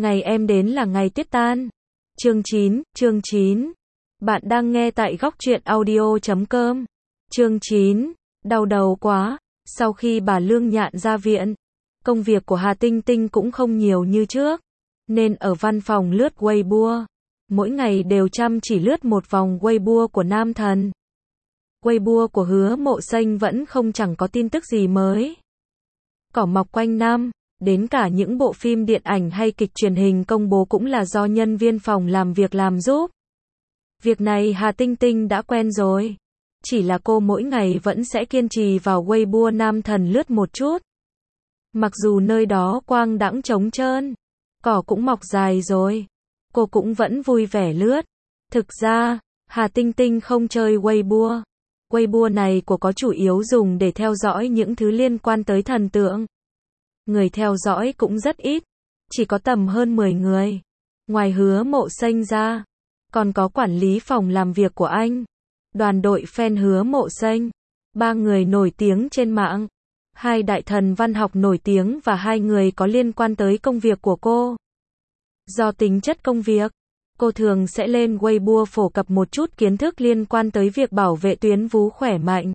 Ngày em đến là ngày tuyết tan. Chương 9. Bạn đang nghe tại góc truyện audio.com. Chương 9. Đau đầu quá. Sau khi bà Lương Nhạn ra viện, công việc của Hà Tinh Tinh cũng không nhiều như trước, nên ở văn phòng lướt Weibo. Mỗi ngày đều chăm chỉ lướt một vòng Weibo của nam thần. Weibo của Hứa Mộ Xanh vẫn chẳng có tin tức gì mới. Cỏ mọc quanh năm, đến cả những bộ phim điện ảnh hay kịch truyền hình công bố cũng là do nhân viên phòng làm việc làm giúp. Việc này Hà Tinh Tinh đã quen rồi. Chỉ là cô mỗi ngày vẫn sẽ kiên trì vào Weibo nam thần lướt một chút. Mặc dù nơi đó quang đãng trống trơn, cỏ cũng mọc dài rồi, cô cũng vẫn vui vẻ lướt. Thực ra, Hà Tinh Tinh không chơi Weibo. Weibo này của có chủ yếu dùng để theo dõi những thứ liên quan tới thần tượng. Người theo dõi cũng rất ít, chỉ có tầm hơn 10 người. Ngoài Hứa Mộ Xanh ra, còn có quản lý phòng làm việc của anh, đoàn đội fan Hứa Mộ Xanh, 3 người nổi tiếng trên mạng, 2 đại thần văn học nổi tiếng và 2 người có liên quan tới công việc của cô. Do tính chất công việc, cô thường sẽ lên Weibo phổ cập một chút kiến thức liên quan tới việc bảo vệ tuyến vú khỏe mạnh.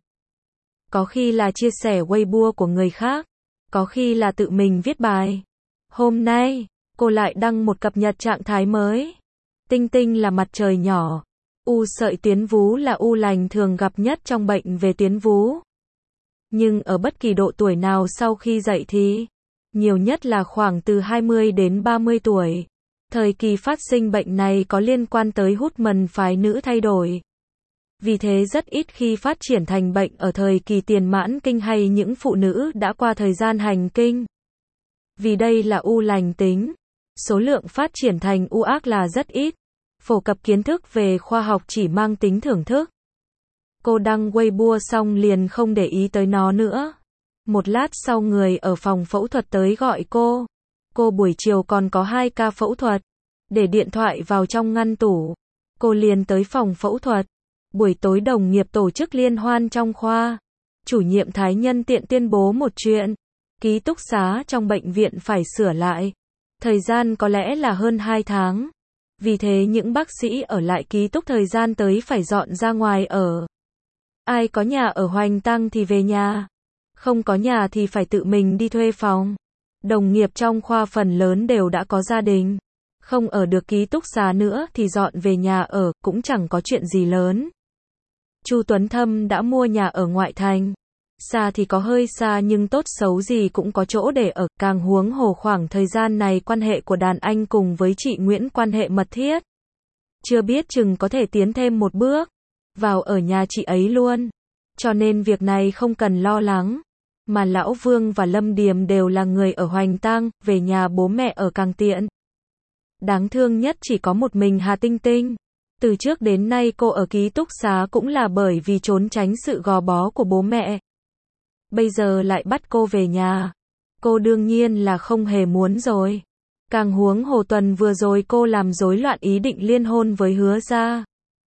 Có khi là chia sẻ Weibo của người khác, có khi là tự mình viết bài. Hôm nay, cô lại đăng một cập nhật trạng thái mới. Tinh Tinh là mặt trời nhỏ. U sợi tuyến vú là u lành thường gặp nhất trong bệnh về tuyến vú. Nhưng ở bất kỳ độ tuổi nào sau khi dậy thì, nhiều nhất là khoảng từ 20 đến 30 tuổi. Thời kỳ phát sinh bệnh này có liên quan tới hormone phái nữ thay đổi. Vì thế rất ít khi phát triển thành bệnh ở thời kỳ tiền mãn kinh hay những phụ nữ đã qua thời gian hành kinh. Vì đây là u lành tính, số lượng phát triển thành u ác là rất ít. Phổ cập kiến thức về khoa học chỉ mang tính thưởng thức. Cô đăng Weibo xong liền không để ý tới nó nữa. Một lát sau người ở phòng phẫu thuật tới gọi cô. Cô buổi chiều còn có 2 ca phẫu thuật. Để điện thoại vào trong ngăn tủ, cô liền tới phòng phẫu thuật. Buổi tối đồng nghiệp tổ chức liên hoan trong khoa. Chủ nhiệm Thái nhân tiện tuyên bố một chuyện. Ký túc xá trong bệnh viện phải sửa lại. Thời gian có lẽ là hơn 2 tháng. Vì thế những bác sĩ ở lại ký túc thời gian tới phải dọn ra ngoài ở. Ai có nhà ở Hoành Tăng thì về nhà. Không có nhà thì phải tự mình đi thuê phòng. Đồng nghiệp trong khoa phần lớn đều đã có gia đình. Không ở được ký túc xá nữa thì dọn về nhà ở, cũng chẳng có chuyện gì lớn. Chu Tuấn Thâm đã mua nhà ở ngoại thành. Xa thì có hơi xa nhưng tốt xấu gì cũng có chỗ để ở, càng huống hồ khoảng thời gian này quan hệ của đàn anh cùng với chị Nguyễn quan hệ mật thiết. Chưa biết chừng có thể tiến thêm một bước, vào ở nhà chị ấy luôn. Cho nên việc này không cần lo lắng. Mà Lão Vương và Lâm Điềm đều là người ở Hoành Tăng, về nhà bố mẹ ở càng tiện. Đáng thương nhất chỉ có một mình Hà Tinh Tinh. Từ trước đến nay cô ở ký túc xá cũng là bởi vì trốn tránh sự gò bó của bố mẹ. Bây giờ lại bắt cô về nhà. Cô đương nhiên là không hề muốn rồi. Càng huống hồ tuần vừa rồi cô làm rối loạn ý định liên hôn với Hứa gia.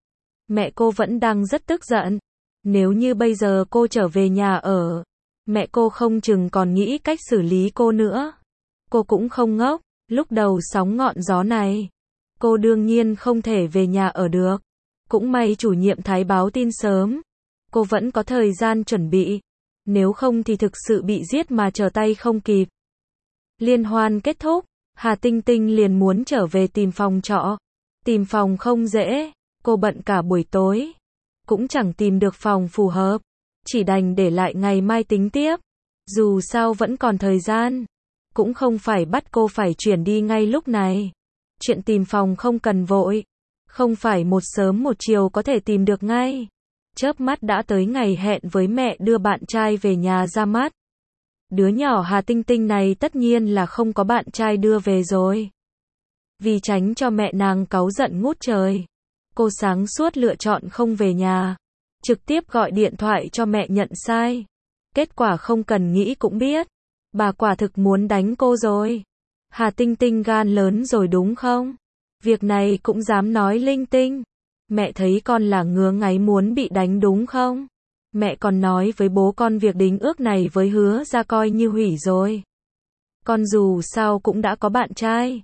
Mẹ cô vẫn đang rất tức giận. Nếu như bây giờ cô trở về nhà ở, mẹ cô không chừng còn nghĩ cách xử lý cô nữa. Cô cũng không ngốc, lúc đầu sóng ngọn gió này, cô đương nhiên không thể về nhà ở được. Cũng may chủ nhiệm Thái báo tin sớm. Cô vẫn có thời gian chuẩn bị. Nếu không thì thực sự bị giết mà trở tay không kịp. Liên hoan kết thúc, Hà Tinh Tinh liền muốn trở về tìm phòng trọ. Tìm phòng không dễ, cô bận cả buổi tối. Cũng chẳng tìm được phòng phù hợp. Chỉ đành để lại ngày mai tính tiếp. Dù sao vẫn còn thời gian. Cũng không phải bắt cô phải chuyển đi ngay lúc này. Chuyện tìm phòng không cần vội. Không phải một sớm một chiều có thể tìm được ngay. Chớp mắt đã tới ngày hẹn với mẹ đưa bạn trai về nhà ra mắt. Đứa nhỏ Hà Tinh Tinh này tất nhiên là không có bạn trai đưa về rồi. Vì tránh cho mẹ nàng cáu giận ngút trời, cô sáng suốt lựa chọn không về nhà. Trực tiếp gọi điện thoại cho mẹ nhận sai. Kết quả không cần nghĩ cũng biết. Bà quả thực muốn đánh cô rồi. Hà Tinh Tinh gan lớn rồi đúng không? Việc này cũng dám nói linh tinh. Mẹ thấy con là ngứa ngáy muốn bị đánh đúng không? Mẹ còn nói với bố con việc đính ước này với Hứa gia coi như hủy rồi. Con dù sao cũng đã có bạn trai.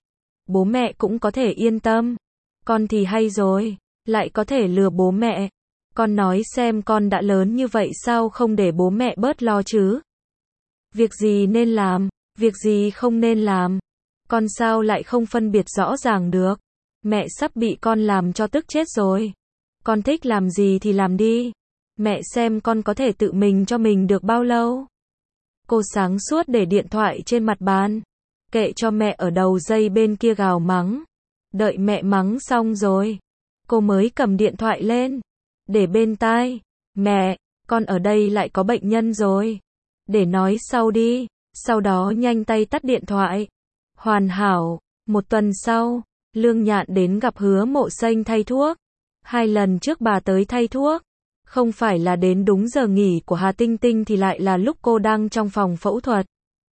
bố mẹ cũng có thể yên tâm. Con thì hay rồi, lại có thể lừa bố mẹ. Con nói xem con đã lớn như vậy sao không để bố mẹ bớt lo chứ? Việc gì nên làm, việc gì không nên làm. Con sao lại không phân biệt rõ ràng được? Mẹ sắp bị con làm cho tức chết rồi. Con thích làm gì thì làm đi. Mẹ xem con có thể tự mình cho mình được bao lâu. Cô sáng suốt để điện thoại trên mặt bàn. Kệ cho mẹ ở đầu dây bên kia gào mắng. Đợi mẹ mắng xong rồi, cô mới cầm điện thoại lên, để bên tai. Mẹ, con ở đây lại có bệnh nhân rồi. Để nói sau đi. Sau đó nhanh tay tắt điện thoại. Hoàn hảo. Một tuần sau, Lương Nhạn đến gặp Hứa Mộ Xanh thay thuốc. 2 lần trước bà tới thay thuốc. Không phải là đến đúng giờ nghỉ của Hà Tinh Tinh thì lại là lúc cô đang trong phòng phẫu thuật.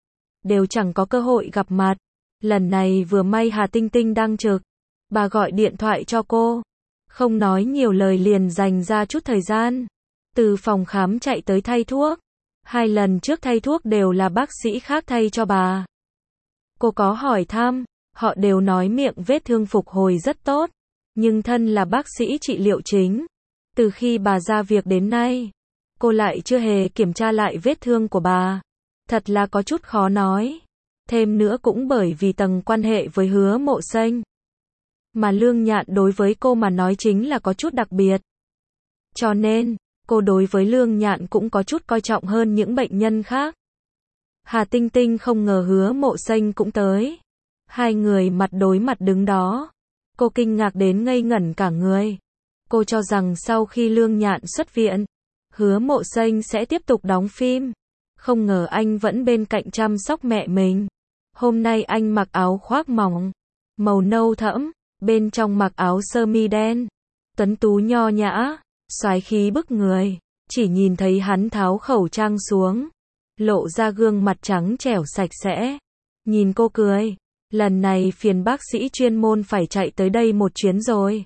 Đều chẳng có cơ hội gặp mặt. Lần này vừa may Hà Tinh Tinh đang trực. Bà gọi điện thoại cho cô. Không nói nhiều lời liền dành ra chút thời gian. Từ phòng khám chạy tới thay thuốc. 2 lần trước thay thuốc đều là bác sĩ khác thay cho bà. Cô có hỏi thăm, họ đều nói miệng vết thương phục hồi rất tốt. Nhưng thân là bác sĩ trị liệu chính. Từ khi bà ra việc đến nay, cô lại chưa hề kiểm tra lại vết thương của bà. Thật là có chút khó nói. Thêm nữa cũng bởi vì tầng quan hệ với Hứa Mộ Xanh. Mà Lương Nhạn đối với cô mà nói chính là có chút đặc biệt. Cho nên, cô đối với Lương Nhạn cũng có chút coi trọng hơn những bệnh nhân khác. Hà Tinh Tinh không ngờ Hứa Mộ Xanh cũng tới. 2 người mặt đối mặt đứng đó. Cô kinh ngạc đến ngây ngẩn cả người. Cô cho rằng sau khi Lương Nhạn xuất viện, Hứa Mộ Xanh sẽ tiếp tục đóng phim. Không ngờ anh vẫn bên cạnh chăm sóc mẹ mình. Hôm nay anh mặc áo khoác mỏng, màu nâu thẫm, bên trong mặc áo sơ mi đen. Tuấn tú nho nhã, soái khí bức người. Chỉ nhìn thấy hắn tháo khẩu trang xuống, lộ ra gương mặt trắng trẻo sạch sẽ. Nhìn cô cười. Lần này phiền bác sĩ chuyên môn phải chạy tới đây một chuyến rồi.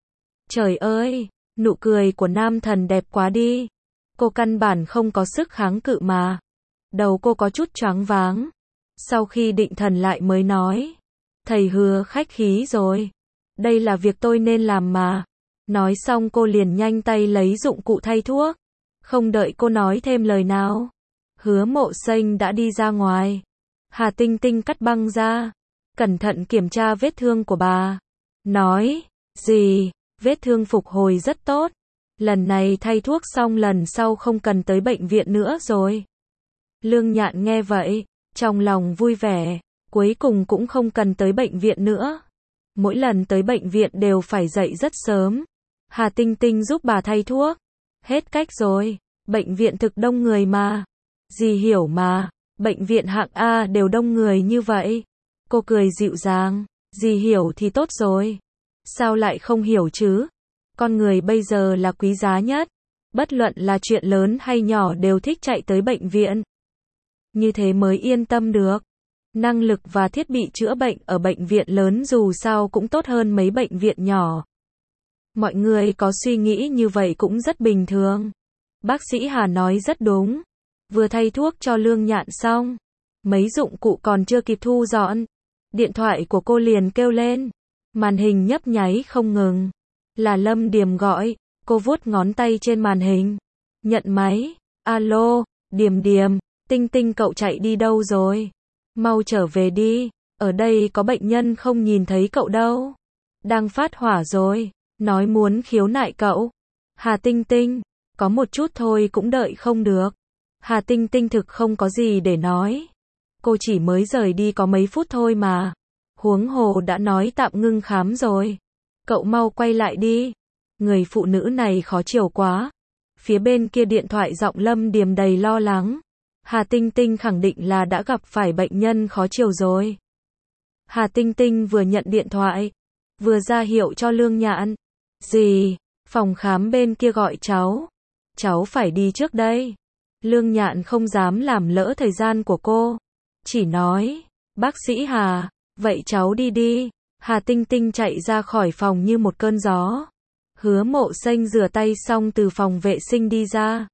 Trời ơi, nụ cười của nam thần đẹp quá đi. Cô căn bản không có sức kháng cự mà. Đầu cô có chút choáng váng. Sau khi định thần lại mới nói. Thầy Hứa khách khí rồi. Đây là việc tôi nên làm mà. Nói xong cô liền nhanh tay lấy dụng cụ thay thuốc. Không đợi cô nói thêm lời nào. Hứa Mộ Xanh đã đi ra ngoài. Hà Tinh Tinh cắt băng ra. Cẩn thận kiểm tra vết thương của bà. Nói, gì, vết thương phục hồi rất tốt. Lần này thay thuốc xong lần sau không cần tới bệnh viện nữa rồi. Lương Nhạn nghe vậy, trong lòng vui vẻ, cuối cùng cũng không cần tới bệnh viện nữa. Mỗi lần tới bệnh viện đều phải dậy rất sớm. Hà Tinh Tinh giúp bà thay thuốc. Hết cách rồi, bệnh viện thực đông người mà. Dì hiểu mà, bệnh viện hạng A đều đông người như vậy. Cô cười dịu dàng, dì hiểu thì tốt rồi. Sao lại không hiểu chứ? Con người bây giờ là quý giá nhất. Bất luận là chuyện lớn hay nhỏ đều thích chạy tới bệnh viện. Như thế mới yên tâm được. Năng lực và thiết bị chữa bệnh ở bệnh viện lớn dù sao cũng tốt hơn mấy bệnh viện nhỏ. Mọi người có suy nghĩ như vậy cũng rất bình thường. Bác sĩ Hà nói rất đúng. Vừa thay thuốc cho Lương Nhạn xong, mấy dụng cụ còn chưa kịp thu dọn, điện thoại của cô liền kêu lên. Màn hình nhấp nháy không ngừng. Là Lâm Điềm gọi. Cô vuốt ngón tay trên màn hình. Nhận máy. Alo, Điềm Điềm, Tinh Tinh cậu chạy đi đâu rồi? Mau trở về đi. Ở đây có bệnh nhân không nhìn thấy cậu đâu. Đang phát hỏa rồi. Nói muốn khiếu nại cậu. Hà Tinh Tinh, có một chút thôi cũng đợi không được. Hà Tinh Tinh thực không có gì để nói. Cô chỉ mới rời đi có mấy phút thôi mà. Huống hồ đã nói tạm ngưng khám rồi. Cậu mau quay lại đi. Người phụ nữ này khó chịu quá. Phía bên kia điện thoại giọng Lâm Điềm đầy lo lắng. Hà Tinh Tinh khẳng định là đã gặp phải bệnh nhân khó chịu rồi. Hà Tinh Tinh vừa nhận điện thoại, vừa ra hiệu cho Lương Nhạn. Gì? Phòng khám bên kia gọi cháu. Cháu phải đi trước đây. Lương Nhạn không dám làm lỡ thời gian của cô. Chỉ nói, bác sĩ Hà, vậy cháu đi đi. Hà Tinh Tinh chạy ra khỏi phòng như một cơn gió. Hứa Mộ Xanh rửa tay xong từ phòng vệ sinh đi ra.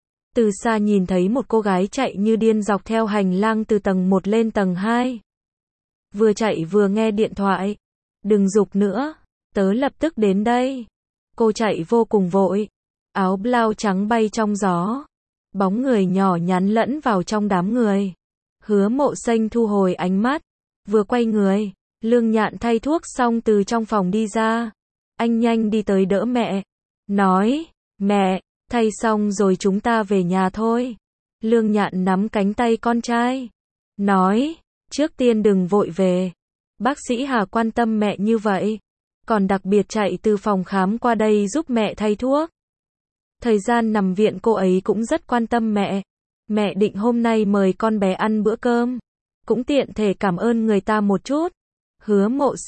Từ xa nhìn thấy một cô gái chạy như điên dọc theo hành lang từ tầng 1 lên tầng 2. vừa chạy vừa nghe điện thoại. Đừng giục nữa, tớ lập tức đến đây. Cô chạy vô cùng vội. Áo blau trắng bay trong gió. Bóng người nhỏ nhắn lẫn vào trong đám người. Hứa Mộ Xanh thu hồi ánh mắt. Vừa quay người, Lương Nhạn thay thuốc xong từ trong phòng đi ra. Anh nhanh đi tới đỡ mẹ. Nói, mẹ, thay xong rồi chúng ta về nhà thôi. Lương Nhạn nắm cánh tay con trai. Nói, trước tiên đừng vội về. Bác sĩ Hà quan tâm mẹ như vậy. Còn đặc biệt chạy từ phòng khám qua đây giúp mẹ thay thuốc. Thời gian nằm viện cô ấy cũng rất quan tâm mẹ. Mẹ định hôm nay mời con bé ăn bữa cơm. Cũng tiện thể cảm ơn người ta một chút. Hứa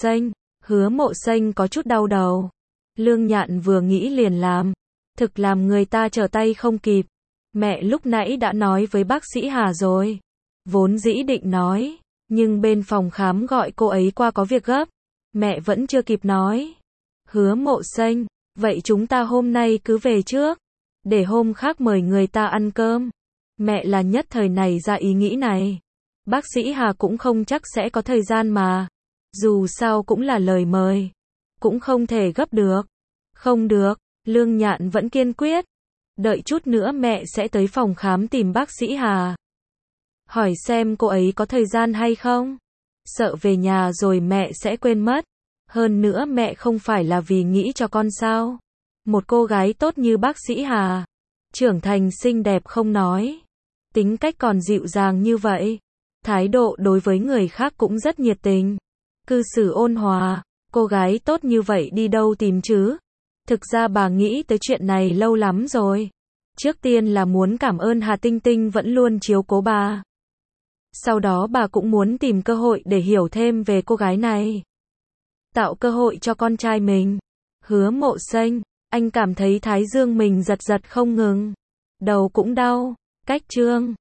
Mộ Xanh có chút đau đầu. Lương Nhạn vừa nghĩ liền làm. Thực làm người ta trở tay không kịp. Mẹ lúc nãy đã nói với bác sĩ Hà rồi. Vốn dĩ định nói. Nhưng bên phòng khám gọi cô ấy qua có việc gấp. Mẹ vẫn chưa kịp nói. Hứa Mộ Xanh, vậy chúng ta hôm nay cứ về trước. Để hôm khác mời người ta ăn cơm. Mẹ là nhất thời này ra ý nghĩ này. Bác sĩ Hà cũng không chắc sẽ có thời gian mà. Dù sao cũng là lời mời. Cũng không thể gấp được. Không được, Lương Nhạn vẫn kiên quyết. Đợi chút nữa mẹ sẽ tới phòng khám tìm bác sĩ Hà. Hỏi xem cô ấy có thời gian hay không. Sợ về nhà rồi mẹ sẽ quên mất. Hơn nữa mẹ không phải là vì nghĩ cho con sao. Một cô gái tốt như bác sĩ Hà. Trưởng thành xinh đẹp không nói. Tính cách còn dịu dàng như vậy. Thái độ đối với người khác cũng rất nhiệt tình. Cư xử ôn hòa. Cô gái tốt như vậy đi đâu tìm chứ? Thực ra bà nghĩ tới chuyện này lâu lắm rồi. Trước tiên là muốn cảm ơn Hà Tinh Tinh vẫn luôn chiếu cố bà. Sau đó bà cũng muốn tìm cơ hội để hiểu thêm về cô gái này. Tạo cơ hội cho con trai mình. Hứa Mộ Xanh, anh cảm thấy thái dương mình giật giật không ngừng. Đầu cũng đau. Cách chương